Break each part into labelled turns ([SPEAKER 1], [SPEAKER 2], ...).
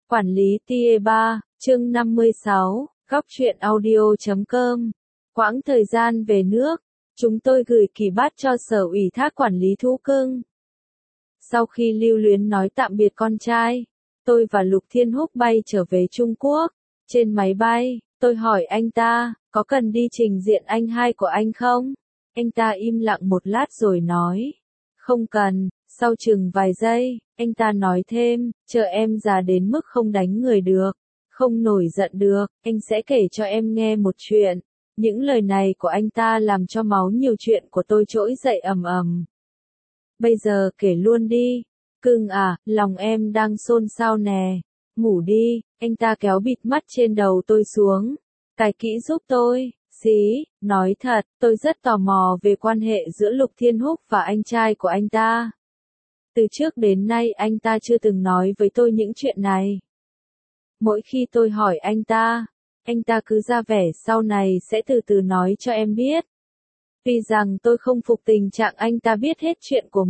[SPEAKER 1] Quản lý TA3, chương 56, góc truyện audio.com. Quãng thời gian về nước, chúng tôi gửi kỳ bát cho sở ủy thác quản lý thú cưng. Sau khi lưu luyến nói tạm biệt con trai, tôi và Lục Thiên Húc bay trở về Trung Quốc. Trên máy bay, tôi hỏi anh ta, có cần đi trình diện anh hai của anh không? Anh ta im lặng một lát rồi nói, không cần. Sau chừng vài giây, anh ta nói thêm, chờ em già đến mức không đánh người được, không nổi giận được, anh sẽ kể cho em nghe một chuyện. Những lời này của anh ta làm cho máu nhiều chuyện của tôi trỗi dậy ầm ầm. Bây giờ kể luôn đi. Cưng à, lòng em đang xôn xao nè. Ngủ đi. Anh ta kéo bịt mắt trên đầu tôi xuống. Cài kỹ giúp tôi. Xí, nói thật, tôi rất tò mò về quan hệ giữa Lục Thiên Húc và anh trai của anh ta. Từ trước đến nay anh ta chưa từng nói với tôi những chuyện này. Mỗi khi tôi hỏi anh ta cứ ra vẻ sau này sẽ từ từ nói cho em biết. Tuy rằng tôi không phục tình trạng anh ta biết hết chuyện của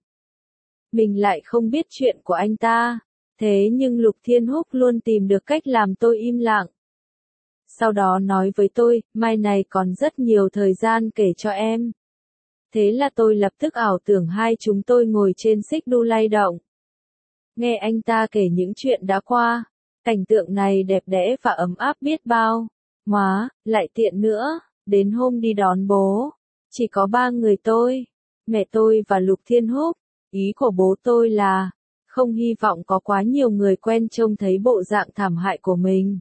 [SPEAKER 1] mình lại không biết chuyện của anh ta. Thế nhưng Lục Thiên Húc luôn tìm được cách làm tôi im lặng. Sau đó nói với tôi, mai này còn rất nhiều thời gian kể cho em. Thế là tôi lập tức ảo tưởng hai chúng tôi ngồi trên xích đu lay động. Nghe anh ta kể những chuyện đã qua, cảnh tượng này đẹp đẽ và ấm áp biết bao. Má, lại tiện nữa, đến hôm đi đón bố, chỉ có 3 người tôi, mẹ tôi và Lục Thiên Húc. Ý của bố tôi là, không hy vọng có quá nhiều người quen trông thấy bộ dạng thảm hại của mình.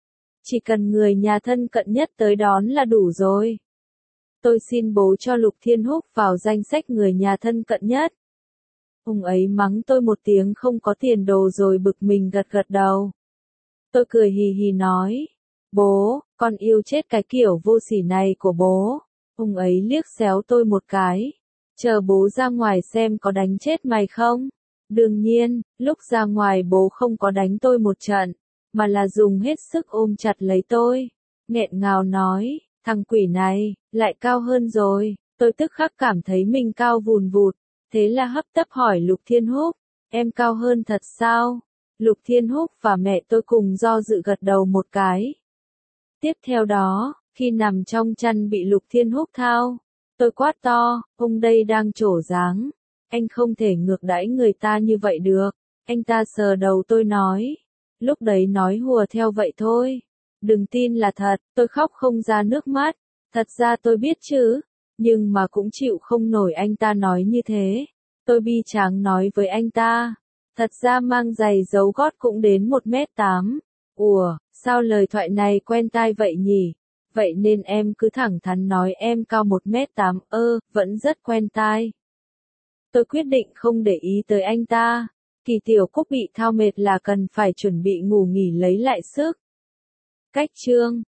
[SPEAKER 1] Chỉ cần người nhà thân cận nhất tới đón là đủ rồi. Tôi xin bố cho Lục Thiên Húc vào danh sách người nhà thân cận nhất. Ông ấy mắng tôi một tiếng không có tiền đồ rồi bực mình gật gật đầu. Tôi cười hì hì nói, bố, con yêu chết cái kiểu vô sỉ này của bố. Ông ấy liếc xéo tôi một cái. Chờ bố ra ngoài xem có đánh chết mày không? Đương nhiên, lúc ra ngoài bố không có đánh tôi một trận, mà là dùng hết sức ôm chặt lấy tôi. Nghẹn ngào nói, thằng quỷ này, lại cao hơn rồi. Tôi tức khắc cảm thấy mình cao vùn vụt. Thế là hấp tấp hỏi Lục Thiên Húc, em cao hơn thật sao? Lục Thiên Húc và mẹ tôi cùng do dự gật đầu một cái. Tiếp theo đó, khi nằm trong chăn bị Lục Thiên Húc thao, tôi quát to, ông đây đang trổ dáng. Anh không thể ngược đãi người ta như vậy được. Anh ta sờ đầu tôi nói. Lúc đấy nói hùa theo vậy thôi. Đừng tin là thật, tôi khóc không ra nước mắt. Thật ra tôi biết chứ, nhưng mà cũng chịu không nổi anh ta nói như thế. Tôi bi tráng nói với anh ta. Thật ra mang giày dấu gót cũng đến 1m8. Ủa, sao lời thoại này quen tai vậy nhỉ? Vậy nên em cứ thẳng thắn nói em cao 1m8, vẫn rất quen tai. Tôi quyết định không để ý tới anh ta. Kỳ Tiểu Cúc bị thao mệt là cần phải chuẩn bị ngủ nghỉ lấy lại sức. Cách chương